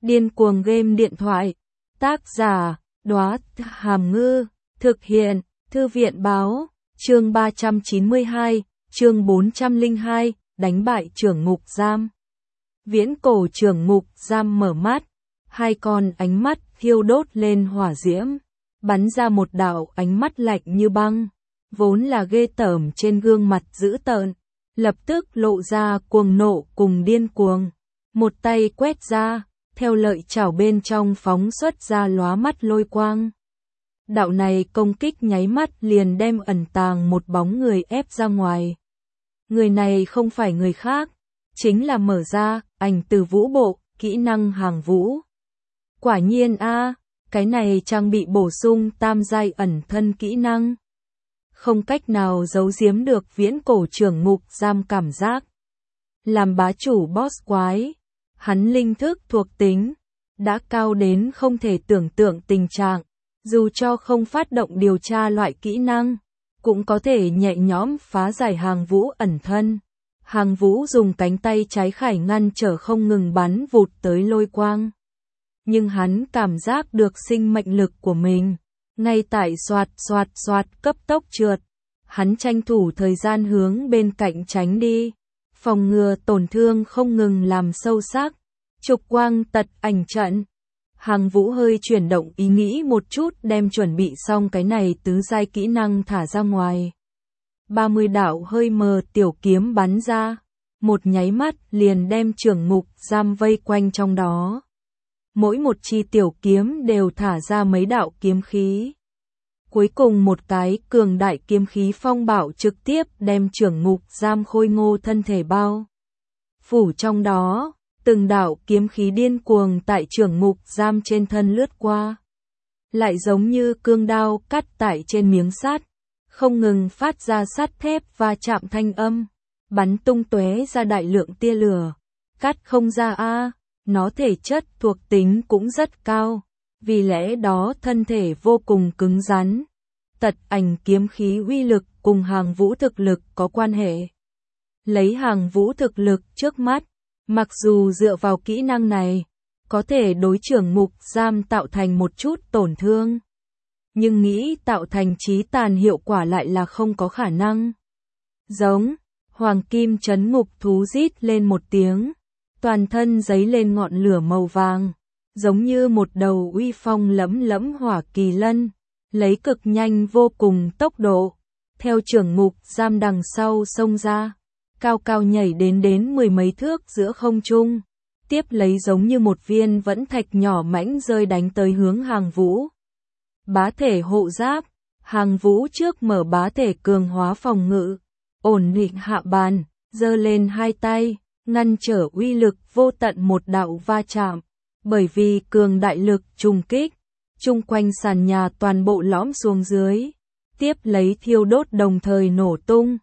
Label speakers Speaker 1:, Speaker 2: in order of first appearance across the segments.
Speaker 1: Điên cuồng game điện thoại. Tác giả, Đóa Hàm Ngư. Thực hiện, Thư viện báo. Chương 392, chương 402, đánh bại trưởng ngục giam. Viễn cổ trưởng ngục giam mở mắt. Hai con ánh mắt thiêu đốt lên hỏa diễm. Bắn ra một đạo ánh mắt lạnh như băng. Vốn là ghê tởm trên gương mặt dữ tợn. Lập tức lộ ra cuồng nộ cùng điên cuồng. Một tay quét ra, theo lợi chảo bên trong phóng xuất ra lóa mắt lôi quang. Đạo này công kích nháy mắt liền đem ẩn tàng một bóng người ép ra ngoài. Người này không phải người khác, chính là mở ra, ảnh từ vũ bộ, kỹ năng hàng vũ. Quả nhiên cái này trang bị bổ sung tam giai ẩn thân kỹ năng. Không cách nào giấu giếm được viễn cổ trưởng ngục giam cảm giác. Làm bá chủ boss quái, hắn linh thức thuộc tính đã cao đến không thể tưởng tượng tình trạng, dù cho không phát động điều tra loại kỹ năng, cũng có thể nhẹ nhõm phá giải hàng vũ ẩn thân. Hàng vũ dùng cánh tay trái khải ngăn trở không ngừng bắn vụt tới lôi quang. Nhưng hắn cảm giác được sinh mệnh lực của mình, ngay tại xoạt cấp tốc trượt. Hắn tranh thủ thời gian hướng bên cạnh tránh đi, phòng ngừa tổn thương không ngừng làm sâu sắc. Trục quang tật ảnh trận. Hàng vũ hơi chuyển động ý nghĩ một chút đem chuẩn bị xong cái này tứ giai kỹ năng thả ra ngoài. 30 đạo hơi mờ tiểu kiếm bắn ra, một nháy mắt liền đem trưởng ngục giam vây quanh trong đó. Mỗi một chi tiểu kiếm đều thả ra mấy đạo kiếm khí. Cuối cùng một cái cường đại kiếm khí phong bạo trực tiếp đem trưởng ngục giam khôi ngô thân thể bao phủ trong đó. Từng đạo kiếm khí điên cuồng tại trưởng ngục giam trên thân lướt qua. Lại giống như cương đao cắt tại trên miếng sắt, không ngừng phát ra sắt thép va chạm thanh âm, bắn tung tóe ra đại lượng tia lửa. Cắt không ra nó thể chất thuộc tính cũng rất cao, vì lẽ đó thân thể vô cùng cứng rắn. Tật ảnh kiếm khí uy lực cùng hàng vũ thực lực có quan hệ. Lấy hàng vũ thực lực trước mắt, mặc dù dựa vào kỹ năng này, có thể đối trưởng ngục giam tạo thành một chút tổn thương. Nhưng nghĩ tạo thành chí tàn hiệu quả lại là không có khả năng. Giống, hoàng kim trấn ngục thú rít lên một tiếng, toàn thân giấy lên ngọn lửa màu vàng, giống như một đầu uy phong lẫm lẫm hỏa kỳ lân, lấy cực nhanh vô cùng tốc độ, theo trưởng ngục giam đằng sau xông ra. Cao cao nhảy đến mười mấy thước giữa không trung, tiếp lấy giống như một viên vẫn thạch nhỏ mãnh rơi đánh tới hướng hàng vũ. Bá thể hộ giáp, hàng vũ trước mở bá thể cường hóa phòng ngự, ổn định hạ bàn, giơ lên hai tay, ngăn trở uy lực vô tận một đạo va chạm. Bởi vì cường đại lực trùng kích, chung quanh sàn nhà toàn bộ lõm xuống dưới, tiếp lấy thiêu đốt đồng thời nổ tung.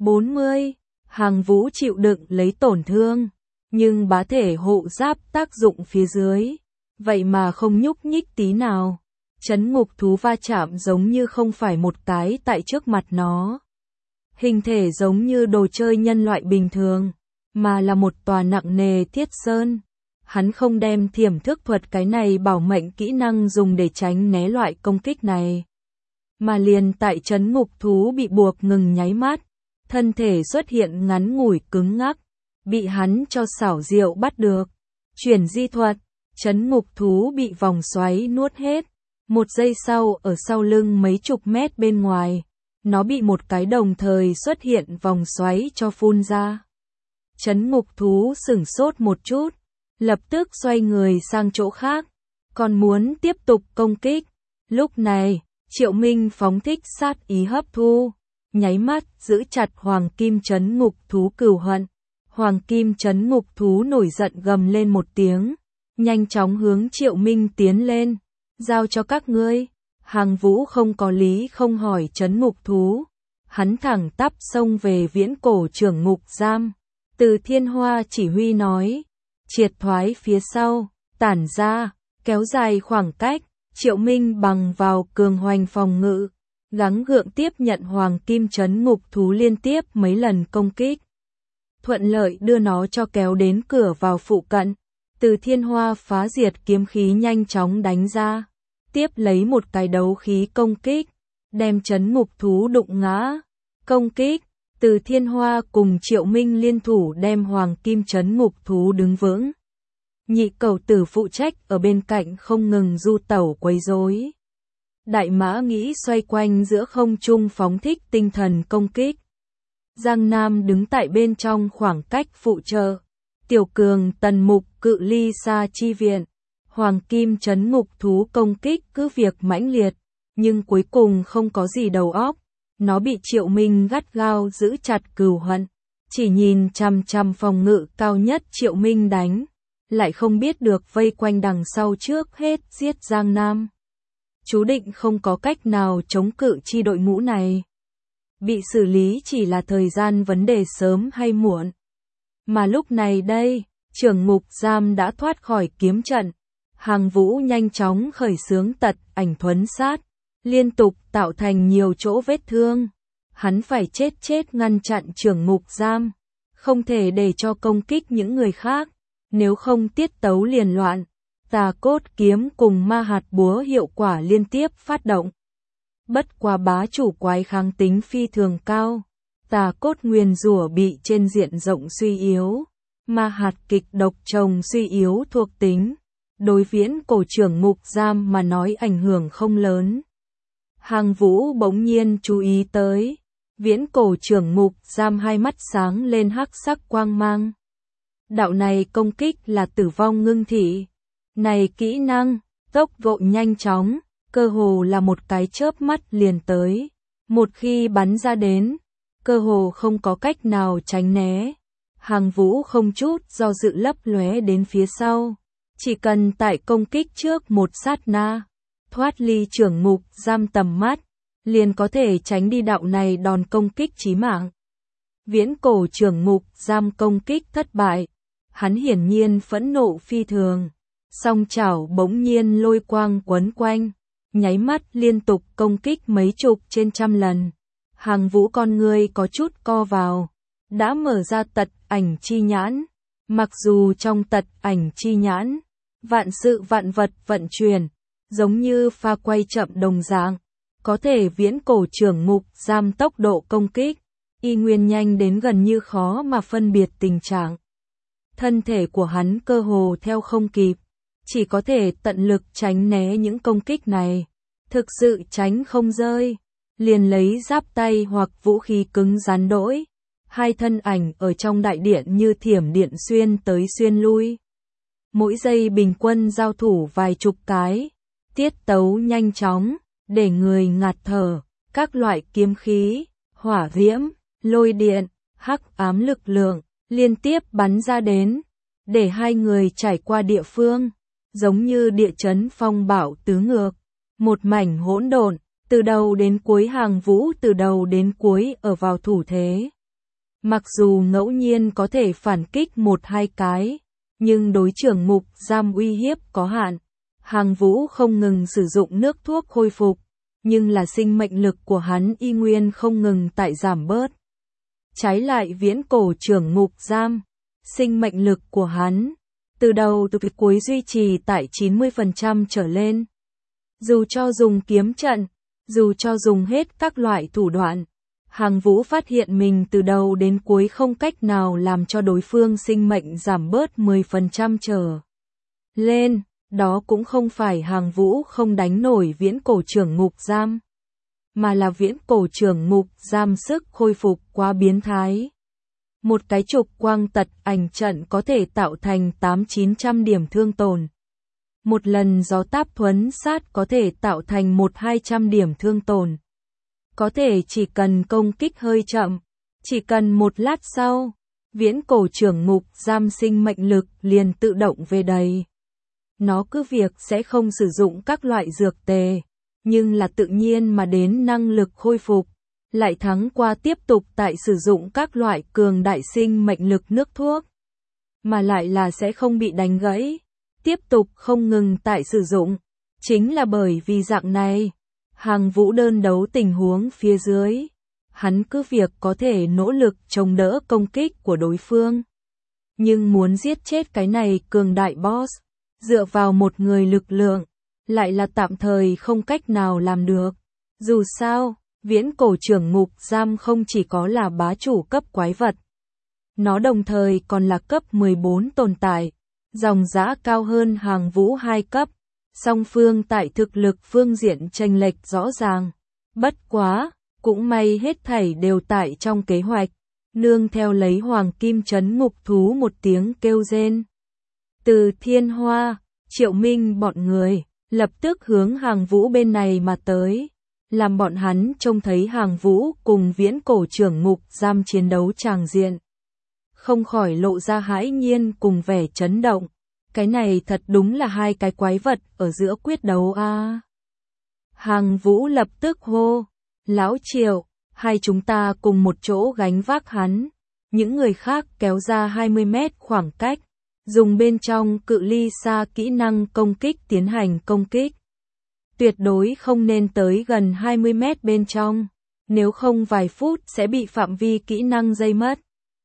Speaker 1: 40. Hàng vũ chịu đựng lấy tổn thương, nhưng bá thể hộ giáp tác dụng phía dưới, vậy mà không nhúc nhích tí nào. Trấn ngục thú va chạm giống như không phải một cái tại trước mặt nó. Hình thể giống như đồ chơi nhân loại bình thường, mà là một tòa nặng nề thiết sơn. Hắn không đem thiểm thức thuật cái này bảo mệnh kỹ năng dùng để tránh né loại công kích này. Mà liền tại trấn ngục thú bị buộc ngừng nháy mắt, thân thể xuất hiện ngắn ngủi cứng ngắc, bị hắn cho xảo diệu bắt được. Chuyển di thuật, trấn ngục thú bị vòng xoáy nuốt hết. Một giây sau ở sau lưng mấy chục mét bên ngoài, nó bị một cái đồng thời xuất hiện vòng xoáy cho phun ra. Trấn ngục thú sửng sốt một chút, lập tức xoay người sang chỗ khác, còn muốn tiếp tục công kích. Lúc này, Triệu Minh phóng thích sát ý hấp thu, nháy mắt giữ chặt hoàng kim trấn ngục thú cừu hận. Hoàng kim trấn ngục thú nổi giận gầm lên một tiếng, nhanh chóng hướng Triệu Minh tiến lên. Giao cho các ngươi. Hàng vũ không có lý không hỏi trấn ngục thú, hắn thẳng tắp xông về viễn cổ trưởng ngục giam. Từ Thiên Hoa chỉ huy nói, triệt thoái phía sau, tản ra, kéo dài khoảng cách. Triệu Minh bằng vào cường hoành phòng ngự, gắng gượng tiếp nhận hoàng kim trấn ngục thú liên tiếp mấy lần công kích, thuận lợi đưa nó cho kéo đến cửa vào phụ cận. Từ Thiên Hoa phá diệt kiếm khí nhanh chóng đánh ra, tiếp lấy một cái đấu khí công kích, đem trấn ngục thú đụng ngã. Công kích, Từ Thiên Hoa cùng Triệu Minh liên thủ đem hoàng kim trấn ngục thú đứng vững. Nhị Cẩu Tử phụ trách ở bên cạnh không ngừng du tẩu quấy rối. Đại Mã Nghĩ xoay quanh giữa không trung phóng thích tinh thần công kích. Giang Nam đứng tại bên trong khoảng cách phụ trợ. Tiểu Cường Tần Mục cự ly xa chi viện. Hoàng kim trấn ngục thú công kích cứ việc mãnh liệt, nhưng cuối cùng không có gì đầu óc. Nó bị Triệu Minh gắt gao giữ chặt cừu hận. Chỉ nhìn chằm chằm phòng ngự cao nhất Triệu Minh đánh, lại không biết được vây quanh đằng sau trước hết giết Giang Nam. Chú định không có cách nào chống cự chi đội ngũ này. Bị xử lý chỉ là thời gian vấn đề sớm hay muộn. Mà lúc này đây, trưởng ngục giam đã thoát khỏi kiếm trận. Hàng Vũ nhanh chóng khởi xướng tật ảnh thuấn sát, liên tục tạo thành nhiều chỗ vết thương. Hắn phải chết ngăn chặn trưởng ngục giam, không thể để cho công kích những người khác, nếu không tiết tấu liền loạn. Tà cốt kiếm cùng ma hạt búa hiệu quả liên tiếp phát động. Bất quá bá chủ quái kháng tính phi thường cao, tà cốt nguyền rủa bị trên diện rộng suy yếu, ma hạt kịch độc trồng suy yếu thuộc tính. Đối Viễn Cổ trưởng ngục giam mà nói ảnh hưởng không lớn. Hàng Vũ bỗng nhiên chú ý tới, Viễn Cổ trưởng ngục giam hai mắt sáng lên hắc sắc quang mang. Đạo này công kích là tử vong ngưng thị. Này kỹ năng, tốc độ nhanh chóng, cơ hồ là một cái chớp mắt liền tới. Một khi bắn ra đến, cơ hồ không có cách nào tránh né. Hàng Vũ không chút do dự lấp lóe đến phía sau. Chỉ cần tại công kích trước một sát na, thoát ly trưởng ngục giam tầm mắt, liền có thể tránh đi đạo này đòn công kích chí mạng. Viễn Cổ trưởng ngục giam công kích thất bại, hắn hiển nhiên phẫn nộ phi thường, song chảo bỗng nhiên lôi quang quấn quanh, nháy mắt liên tục công kích mấy chục trên trăm lần. Hàng Vũ con người có chút co vào, đã mở ra tật ảnh chi nhãn. Mặc dù trong tật ảnh chi nhãn, vạn sự vạn vật vận chuyển, giống như pha quay chậm đồng dạng, có thể Viễn Cổ trưởng ngục giam tốc độ công kích, y nguyên nhanh đến gần như khó mà phân biệt tình trạng. Thân thể của hắn cơ hồ theo không kịp, chỉ có thể tận lực tránh né những công kích này. Thực sự tránh không rơi, liền lấy giáp tay hoặc vũ khí cứng rắn đỗi. Hai thân ảnh ở trong đại điện như thiểm điện xuyên tới xuyên lui. Mỗi giây bình quân giao thủ vài chục cái, tiết tấu nhanh chóng, để người ngạt thở. Các loại kiếm khí, hỏa diễm, lôi điện, hắc ám lực lượng liên tiếp bắn ra đến, để hai người trải qua địa phương, giống như địa chấn phong bạo tứ ngược, một mảnh hỗn độn. Từ đầu đến cuối Hàng Vũ từ đầu đến cuối ở vào thủ thế. Mặc dù ngẫu nhiên có thể phản kích một hai cái, nhưng đối trưởng ngục giam uy hiếp có hạn. Hàng Vũ không ngừng sử dụng nước thuốc khôi phục, nhưng là sinh mệnh lực của hắn y nguyên không ngừng tại giảm bớt. Trái lại Viễn Cổ trưởng ngục giam, sinh mệnh lực của hắn, từ đầu từ cuối duy trì tại 90% trở lên. Dù cho dùng kiếm trận, dù cho dùng hết các loại thủ đoạn, Hàng Vũ phát hiện mình từ đầu đến cuối không cách nào làm cho đối phương sinh mệnh giảm bớt 10% trở lên. Đó cũng không phải Hàng Vũ không đánh nổi Viễn Cổ trưởng ngục giam, mà là Viễn Cổ trưởng ngục giam sức khôi phục quá biến thái. Một cái trục quang tật ảnh trận có thể tạo thành 800-900 điểm thương tổn. Một lần gió táp thuấn sát có thể tạo thành 100-200 điểm thương tổn. Có thể chỉ cần công kích hơi chậm, chỉ cần một lát sau, Viễn Cổ trưởng ngục giam sinh mệnh lực liền tự động về đầy. Nó cứ việc sẽ không sử dụng các loại dược tề, nhưng là tự nhiên mà đến năng lực khôi phục, lại thắng qua tiếp tục tại sử dụng các loại cường đại sinh mệnh lực nước thuốc, mà lại là sẽ không bị đánh gãy, tiếp tục không ngừng tại sử dụng. Chính là bởi vì dạng này, Hàng Vũ đơn đấu tình huống phía dưới, hắn cứ việc có thể nỗ lực chống đỡ công kích của đối phương. Nhưng muốn giết chết cái này cường đại boss, dựa vào một người lực lượng, lại là tạm thời không cách nào làm được. Dù sao, viễn cổ trưởng ngục giam không chỉ có là bá chủ cấp quái vật. Nó đồng thời còn là cấp 14 tồn tại, dòng dã cao hơn Hàng Vũ 2 cấp. Song phương tại thực lực phương diện chênh lệch rõ ràng. Bất quá, cũng may hết thảy đều tại trong kế hoạch. Nương theo lấy Hoàng Kim Trấn Ngục Thú một tiếng kêu rên. Từ Thiên Hoa, Triệu Minh bọn người, lập tức hướng Hàng Vũ bên này mà tới. Làm bọn hắn trông thấy Hàng Vũ cùng viễn cổ trưởng ngục giam chiến đấu tràng diện. Không khỏi lộ ra hãi nhiên cùng vẻ chấn động. Cái này thật đúng là hai cái quái vật ở giữa quyết đấu a. Hàng Vũ lập tức hô, Lão Triệu, hai chúng ta cùng một chỗ gánh vác hắn. Những người khác kéo ra 20 mét khoảng cách, dùng bên trong cự ly xa kỹ năng công kích tiến hành công kích. Tuyệt đối không nên tới gần 20 mét bên trong, nếu không vài phút sẽ bị phạm vi kỹ năng dây mất.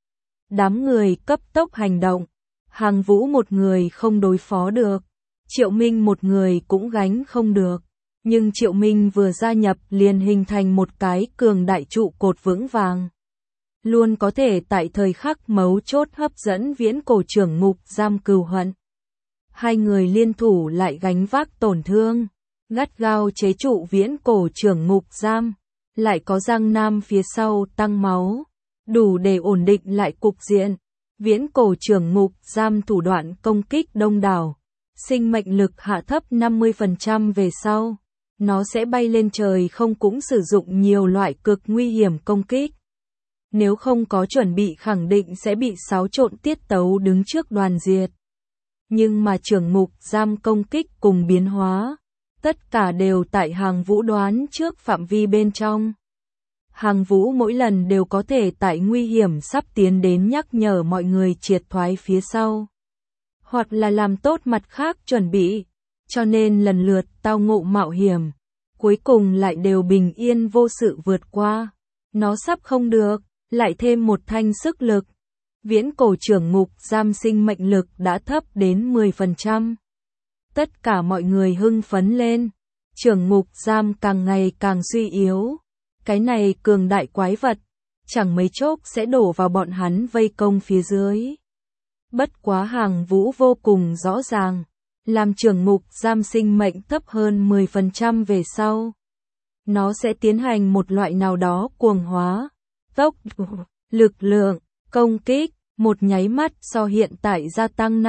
Speaker 1: Đám người cấp tốc hành động. Hàng Vũ một người không đối phó được, Triệu Minh một người cũng gánh không được, nhưng Triệu Minh vừa gia nhập liền hình thành một cái cường đại trụ cột vững vàng. Luôn có thể tại thời khắc mấu chốt hấp dẫn viễn cổ trưởng ngục giam cừu hận. Hai người liên thủ lại gánh vác tổn thương, gắt gao chế trụ viễn cổ trưởng ngục giam, lại có Giang Nam phía sau tăng máu, đủ để ổn định lại cục diện. Viễn cổ trưởng ngục giam thủ đoạn công kích đông đảo, sinh mệnh lực hạ thấp 50% về sau, nó sẽ bay lên trời không cũng sử dụng nhiều loại cực nguy hiểm công kích. Nếu không có chuẩn bị khẳng định sẽ bị xáo trộn tiết tấu đứng trước đoàn diệt. Nhưng mà trưởng ngục giam công kích cùng biến hóa, tất cả đều tại Hàng Vũ đoán trước phạm vi bên trong. Hàng Vũ mỗi lần đều có thể tại nguy hiểm sắp tiến đến nhắc nhở mọi người triệt thoái phía sau. Hoặc là làm tốt mặt khác chuẩn bị, cho nên lần lượt tao ngộ mạo hiểm, cuối cùng lại đều bình yên vô sự vượt qua. Nó sắp không được, lại thêm một thanh sức lực. Viễn cổ trưởng ngục giam sinh mệnh lực đã thấp đến 10%. Tất cả mọi người hưng phấn lên, trưởng ngục giam càng ngày càng suy yếu. Cái này cường đại quái vật, chẳng mấy chốc sẽ đổ vào bọn hắn vây công phía dưới. Bất quá Hàng Vũ vô cùng rõ ràng, làm trưởng ngục giam sinh mệnh thấp hơn 10% về sau. Nó sẽ tiến hành một loại nào đó cuồng hóa, tốc độ, lực lượng, công kích, một nháy mắt so hiện tại gia tăng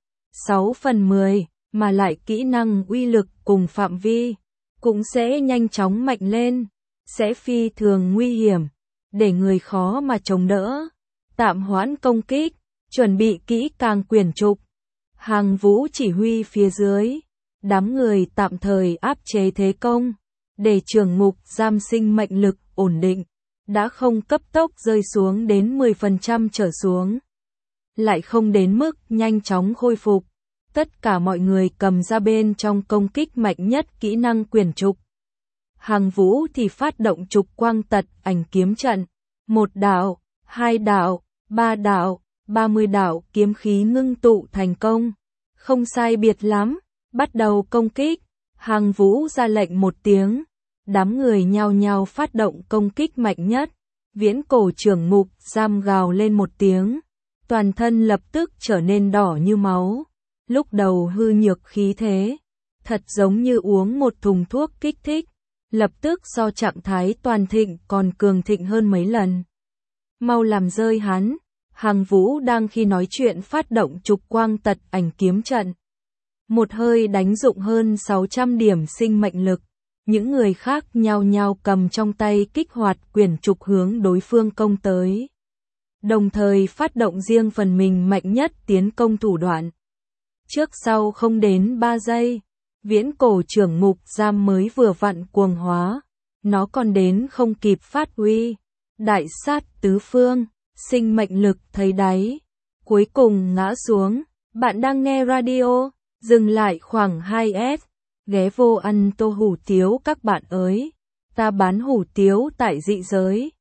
Speaker 1: 5-6/10, mà lại kỹ năng uy lực cùng phạm vi, cũng sẽ nhanh chóng mạnh lên. Sẽ phi thường nguy hiểm, để người khó mà chống đỡ. Tạm hoãn công kích, chuẩn bị kỹ càng quyển trục. Hàng Vũ chỉ huy phía dưới, đám người tạm thời áp chế thế công, để trưởng ngục giam sinh mệnh lực ổn định, đã không cấp tốc rơi xuống đến 10% trở xuống. Lại không đến mức nhanh chóng khôi phục. Tất cả mọi người cầm ra bên trong công kích mạnh nhất kỹ năng quyển trục. Hàng Vũ thì phát động trục quang tật ảnh kiếm trận, 1 đạo, 2 đạo, 3 đạo, 30 đạo kiếm khí ngưng tụ thành công. Không sai biệt lắm, bắt đầu công kích. Hàng Vũ ra lệnh một tiếng, đám người nhao nhao phát động công kích mạnh nhất. Viễn cổ trưởng ngục giam gào lên một tiếng, toàn thân lập tức trở nên đỏ như máu. Lúc đầu hư nhược khí thế, thật giống như uống một thùng thuốc kích thích. Lập tức so trạng thái toàn thịnh còn cường thịnh hơn mấy lần. Mau làm rơi hắn. Hàng Vũ đang khi nói chuyện phát động trục quang tật ảnh kiếm trận. Một hơi đánh dụng hơn 600 điểm sinh mệnh lực. Những người khác nhao nhao cầm trong tay kích hoạt quyển trục hướng đối phương công tới. Đồng thời phát động riêng phần mình mạnh nhất tiến công thủ đoạn. Trước sau không đến 3 giây. Viễn cổ trưởng ngục giam mới vừa vặn cuồng hóa, nó còn đến không kịp phát huy. Đại sát tứ phương, sinh mệnh lực thấy đáy, cuối cùng ngã xuống. Bạn đang nghe radio, dừng lại khoảng 2S, ghé vô ăn tô hủ tiếu các bạn ơi. Ta bán hủ tiếu tại dị giới.